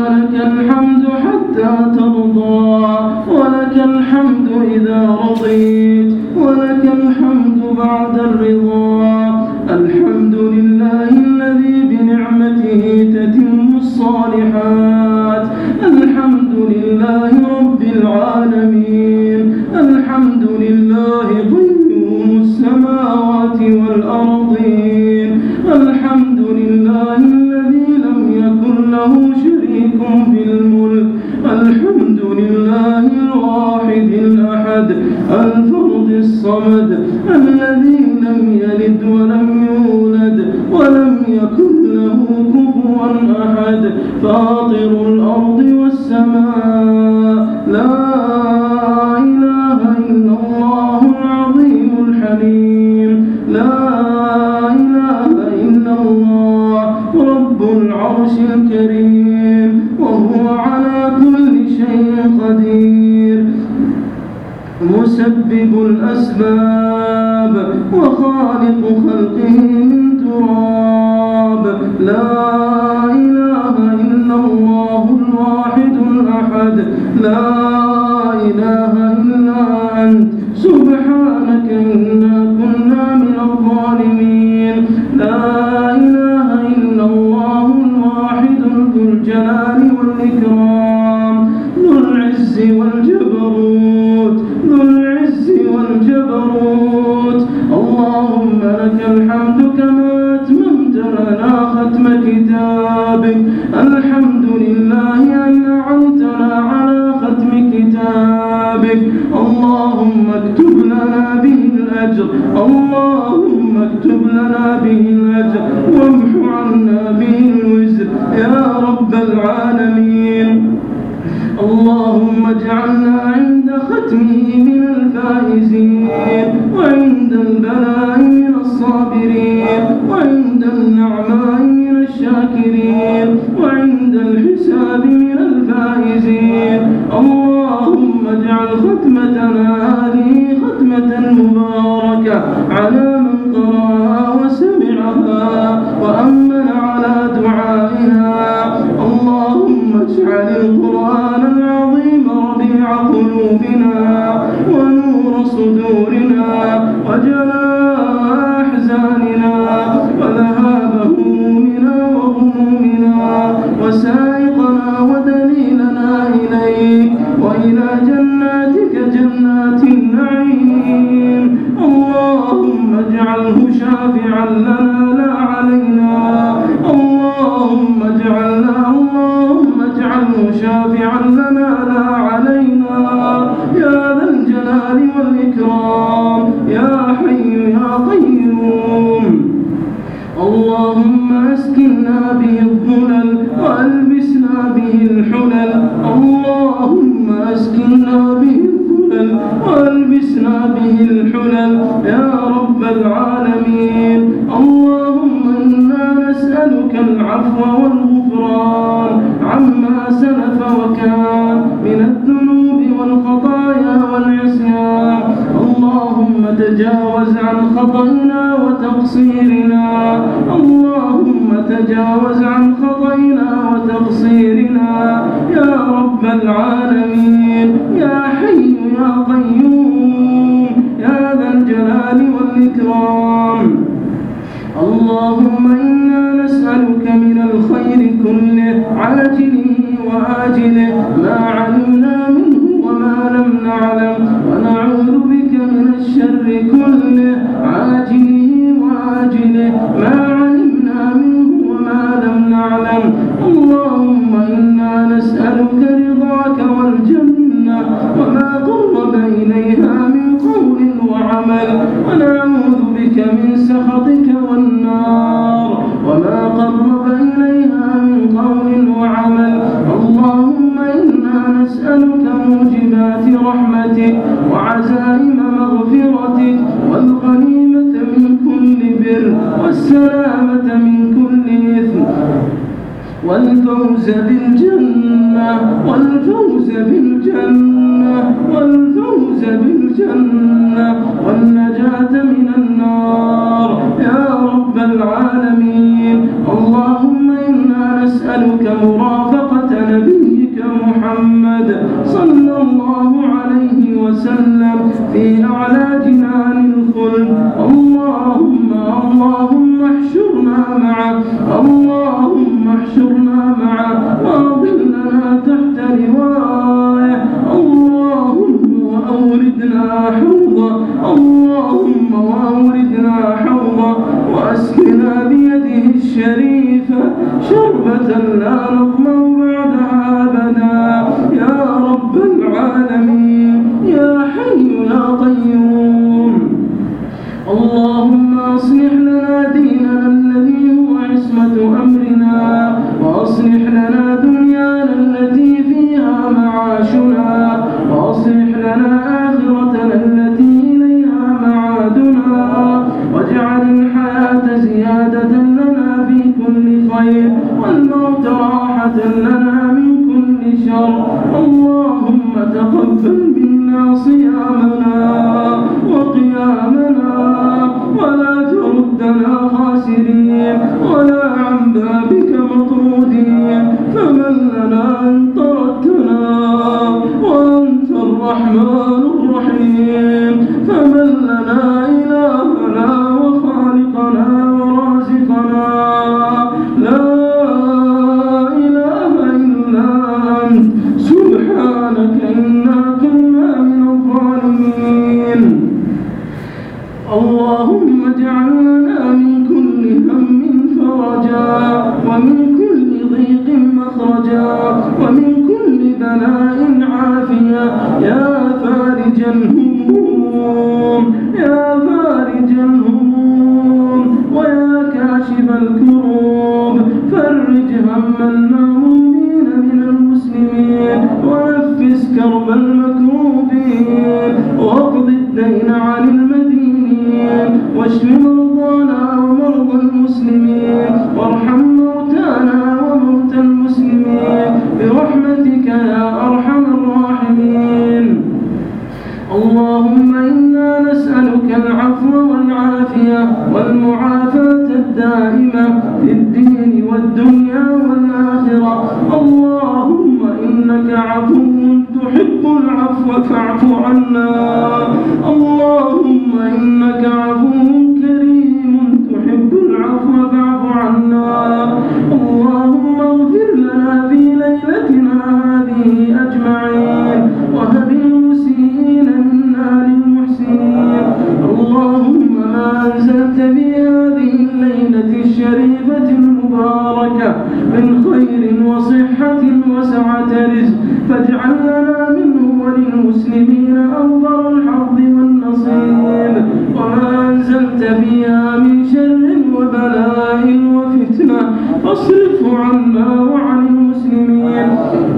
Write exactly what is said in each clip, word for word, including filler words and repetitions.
لك الحمد حتى ترضى، ولك الحمد إذا رضيت، ولك الحمد بعد الرضا. الحمد لله الذي بنعمته تتم الصالحات. الحمد لله رب العالمين. الحمد لله قيوم السماوات والأرضين. الحمد لله الذي لم يكن له شريك في الملك. الحمد لله الواحد الأحد الفرد الصمد الذي لم يلد ولم يولد ولم يكن له كفوا أحد. فاطر الأرض والسماء، لا إله إلا الله العظيم الحليم. لا إله إلا الله رب العرش الكريم، وهو على كل شيء قدير. مسبب الأسباب وخالق خلقه من تراب. لا إله إلا الله الواحد الأحد. لا إله إلا أنت سبحانك إنا كنا من الظالمين. لا إله إلا الله الواحد ذو الجلال والإكرام، ذو العز والجبروت، ذو العز والجبروت. اللهم لك الحمد كما أتممت لنا ختم كتابك. الحمد لله أن أعنتنا على ختم كتابك. اللهم اكتب لنا به الأجر، اللهم اكتب لنا به الأجر وامح عنا به الوزر يا رب العالمين. اللهم اجعلنا عند ختمه من الفائزين، وعند البلاء من الصابرين، وعند النعماء من الشاكرين، وعند الحساب من الفائزين. اللهم اجعل ختمتنا هذه ختمة مباركة على من قرأها وسمعها وأمن على دعائها. اللهم اجعل القرآن العظيم ربيع قلوبنا ونور صدورنا وجلاء أحزاننا وذهاب همومنا وغمومنا وسائقنا ودليلنا إليك وإلى جناتك جنات النعيم. اللهم اجعله شافعا لنا لا علينا. اللهم اجعلنا اللهم اجعله شافعا لنا لا علينا يا ذا الجلال والإكرام يا حي يا قيوم. اللهم اسكننا به الظلل وألبسنا به الحلل. اللهم اسكننا به الظلل وألبسنا به الحلل يا رب العالمين. اللهم إنا نسألك العفو والغفران عما سلف وكان من الذنوب والخطايا والعصيان. اللهم تجاوز عن خطئنا وتقصيرنا. اللهم تجاوز عن خطئنا وتقصيرنا يا رب العالمين يا حي يا قيوم يا ذا الجلال والإكرام. اللهم إنا نسألك من الخير كله عاجله وآجله ما علمنا منه وما لم نعلم، ونعوذ بك من الشر كله عاجله وآجله ما علمنا منه وما لم نعلم. اللهم إنا نسألك رضاك والجنة وما قرب إليها من قول وعمل، ونعوذ بك من سخطك والنار وما قرب إليها من قول وعمل. اللهم إنا نسألك موجبات رحمتك وعزائم مغفرتك والغنيمة من كل بر والسلامة من كل إثم والفوز بالجنة والفوز بالجنة والفوز بالجنة والنجاة من النار يا رب العالمين. اللهم إنا نسألك مرافقة نبيك وسلم في أعلى جنان الخلد. اللهم اللهم احشرنا معه، اللهم احشرنا معه وأظلنا تحت لوائه. اللهم وأوردنا حوضه، اللهم وأوردنا حوضه وأسقنا بيده الشريفة شربة لا نظمأ بعدها أبدا يا رب العالمين يا حي يا قيوم. اللهم أصلح لنا ديننا الذي هو عصمة أمرنا، وأصلح لنا دنيانا التي فيها معاشنا، وأصلح لنا آخرتنا التي إليها معادنا، واجعل الحياة زيادة لنا في كل خير والموت راحة لنا من كل شر. اللهم تقبل منا صيامنا وقيامنا ولا تردنا خاسرين ولا عن بابك مطرودين. فمن لنا إن طردتنا وأنت الرحمن الرحيم، فمن لنا إلهنا وخالقنا ورازقنا لا إله إلا أنت سبحانك إنا كنا من الظالمين. اللهم اجعل لنا من كل هم فرجا ومن كل ضيق مخرجا ومن كل بلاء عافية يا فارج الهموم يا فارج الهموم ويا كاشف الكروب. فرج هم المهمومين من المسلمين ونفس كرب المكروبين واقض الدين عن المدينين واشف مرضانا ومرضى المسلمين وارحم موتانا وموتى المسلمين برحمتك يا أرحم الراحمين. اللهم إنا نسألك العفو والعافية والمعافاة الدائمة في الدين والدنيا والآخرة. اللهم إنك عفو تحب العفو فاعف عنا. اللهم إنك عفو كريم تحب العفو فاعف عنا. اللهم اغفر لنا في ليلتنا هذه أجمعين وهب المسيئين منا للمحسنين. اللهم ما أنزلت في هذه الليلة الشريفة المباركة من خير وصحة وسعة رزق فاجعل لنا منه وللمسلمين أوفر الحظ والنصيب. وما أنزلت فيها من شر وبلاء وفتنة فاصرفه عنا وعن المسلمين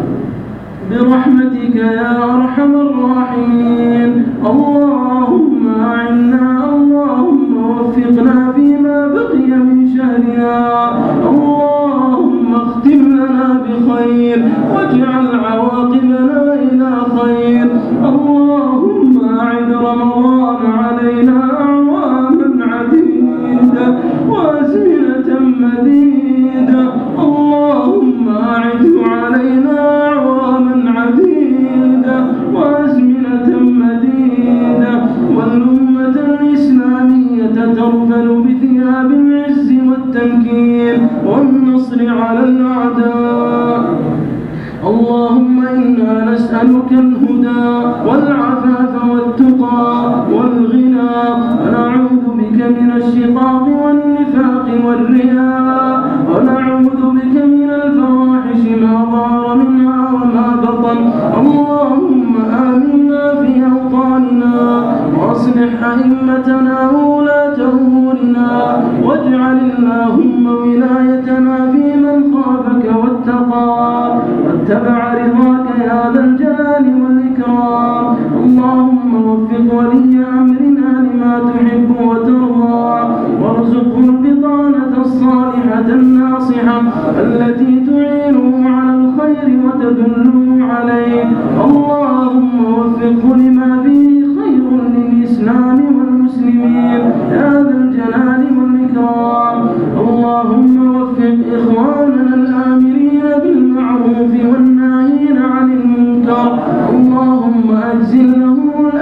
برحمتك يا أرحم الراحمين. اللهم أعنا، اللهم وفقنا فيما بقي من شهرنا. اللهم اختم لنا بخير واجعل عواقبنا إلى خير. اللهم أعد رمضان علينا أعواما عديدة وأزمنة مديدة. اللهم أعد علينا أعواما عديدة وأزمنة مديدة والأمة الإسلامية ترفل بثياب العز والتمكين والنصر على الأعداء. اللهم إنا نسألك الهدى والعفاف والتقى والغنى ونعوذ بك من الشقاق والنفاق والرياء ونعوذ بك من الفواحش ما ظهر منها وما بطن. اللهم آمنا في أوطاننا وأصلح أئمتنا وولاة أمورنا واجعل اللهم ولايتنا في من خافك واتقاك واتبع رضاك يا ذا الجلال والإكرام. اللهم وفق ولي أمرنا لما تحب وترضى وارزقه البطانة الصالحة الناصحة التي تعينه على الخير وتدله عليه. اللهم وفقه لما فيه خير للإسلام والمسلمين يا ذا الجلال والإكرام. اللهم وفق إخواننا الآمرين بالمعروف والناهين عن المنكر. اللهم أجزل لهم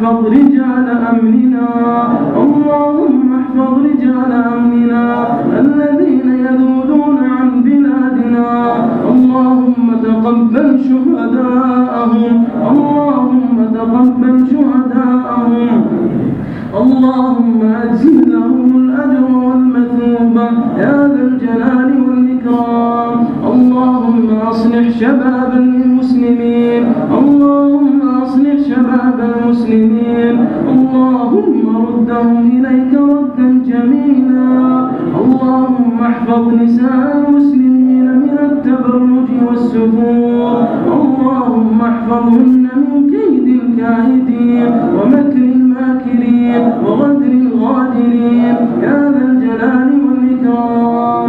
احفظ رجال أمننا اللهم احفظ رجال أمننا الذين يذودون عن بلادنا اللهم تقبل شهداءهم اللهم تقبل شهداءهم اللهم أجزل لهم الأجر والمثوبة يا ذا الجلال والإكرام اللهم أصلح شباب المسلمين اللهم أصلح شباب المسلمين اللهم ردهم إليك ردا جميلا اللهم احفظ نساء المسلمين من التبرج والسفور اللهم احفظهن من كيد الكائدين ومكر الماكرين وغدر الغادرين يا ذا الجلال والإكرام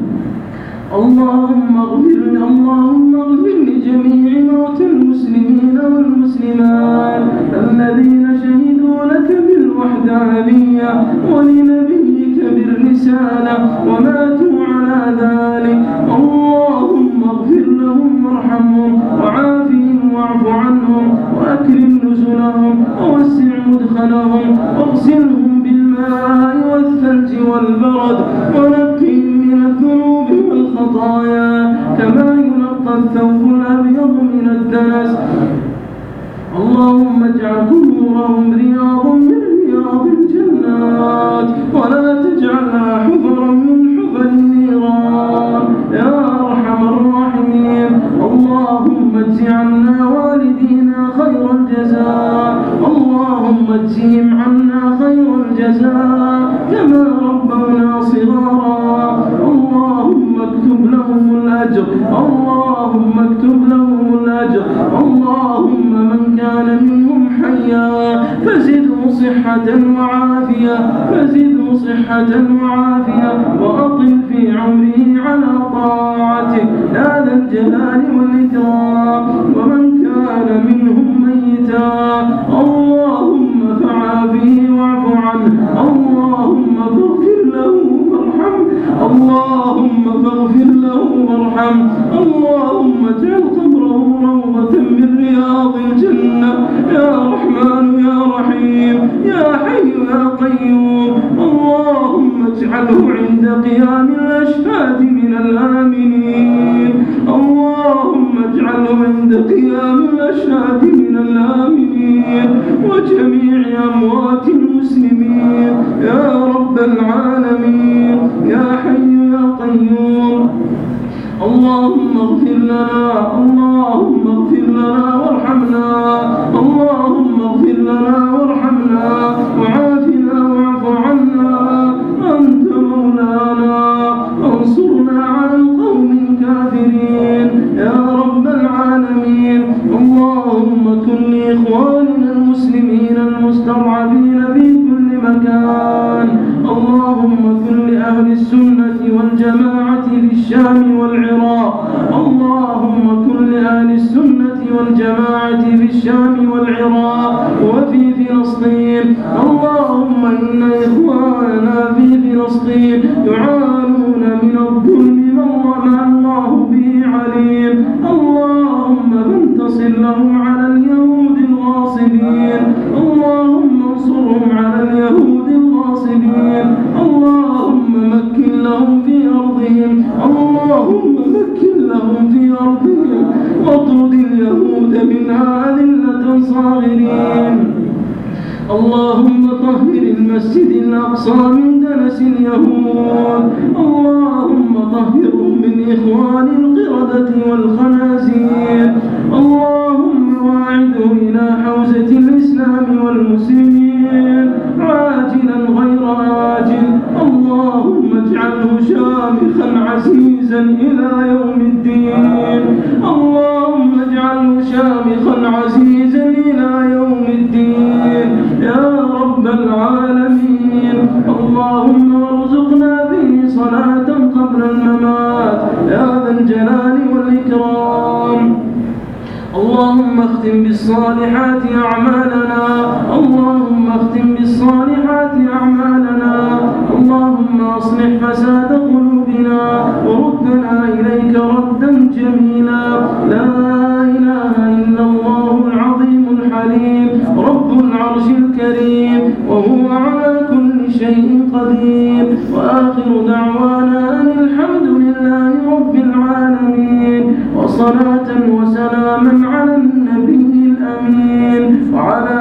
اللهم اغفر اللهم اغفر لجميع موتى المسلمين والمسلمات الذين شهدوا لك بالوحدانية ولنبيك بالرسالة وماتوا على ذلك اللهم اغفر لهم وارحمهم وعافهم واعف عنهم وأكرم نزلهم ووسع مدخلهم واغسلهم بالماء والثلج والبرد ونقهم من الذنوب والخطايا كما ينقى الثوب الأبيض من الدنس اللهم اجعل قبورهم رياض من رياض الجنات ولا تجعلها حفرا من حفر النيران يا أرحم الراحمين اللهم اجز عنا والدينا خير الجزاء اللهم اجزهم عنا خير الجزاء كما ربونا صغارا اللهم اكتب لهم الأجر اللهم اكتب لهم الأجر اللهم من كان منهم حيا فزده صحة وعافية فزده صحة وعافية وأطل في عمره على طاعتك يا ذا الجلال والإكرام ومن كان منهم ميتا اللهم فعافيه واعف عنه اللهم فاغفر له وارحمه اللهم فاغفر له وارحمه اللهم اجعل قبره روضة من رياض الجنة يا رحمن يا رحيم يا حي يا قيوم اللهم اجعله عند قيام الأشهاد من الآمنين اللهم اجعله عند قيام الأشهاد من الآمنين وجميع أموات المسلمين يا رب العالمين يا حي يا قيوم اللهم اغفر لنا اللهم اغفر لنا وارحمنا اللهم اغفر لنا وارحمنا وعافنا واعف عنا أنت مولانا انصرنا على القوم الكافرين يا رب العالمين اللهم كن لإخواننا المسلمين المستضعفين في كل مكان اللهم كن لأهل السنة والجماعة للشام والعراق اللهم كن لأهل السنة والجماعة في الشام والعراق وفي فلسطين اللهم إن إخواننا في فلسطين يعانون من الظلم ما الله به عليم اللهم فانتصر لهم على اليهود الغاصبين اللهم انصرهم على اليهود الغاصبين اللهم مكن لهم في أرضهم اللهم مكن لهم في أرضهم واطرد اليهود منها أذلة صاغرين اللهم طهر المسجد الأقصى من دنس اليهود اللهم طهرهم من إخوان القردة والخنازير اللهم واعده إلى حوزة الإسلام والمسلمين عاجلا غير آجل اللهم اجعله شامخا عزيزا إلى يوم الدين اللهم اجعله شامخا عزيزا إلى يوم الدين يا رب العالمين اللهم ارزقنا به صلاة قبل الممات يا ذا الجلال والإكرام اللهم اختم بالصالحات أعمالنا اللهم اختم بالصالحات أعمالنا اللهم أصلح فساد قلوبنا وردنا إليك ردا جميلا لا إله إلا الله العظيم الحليم رب رب العرش الكريم وهو على كل شيء قدير. وآخر دعوانا أن الحمد لله رب العالمين، وصلاة وسلاما على النبي الأمين وعلى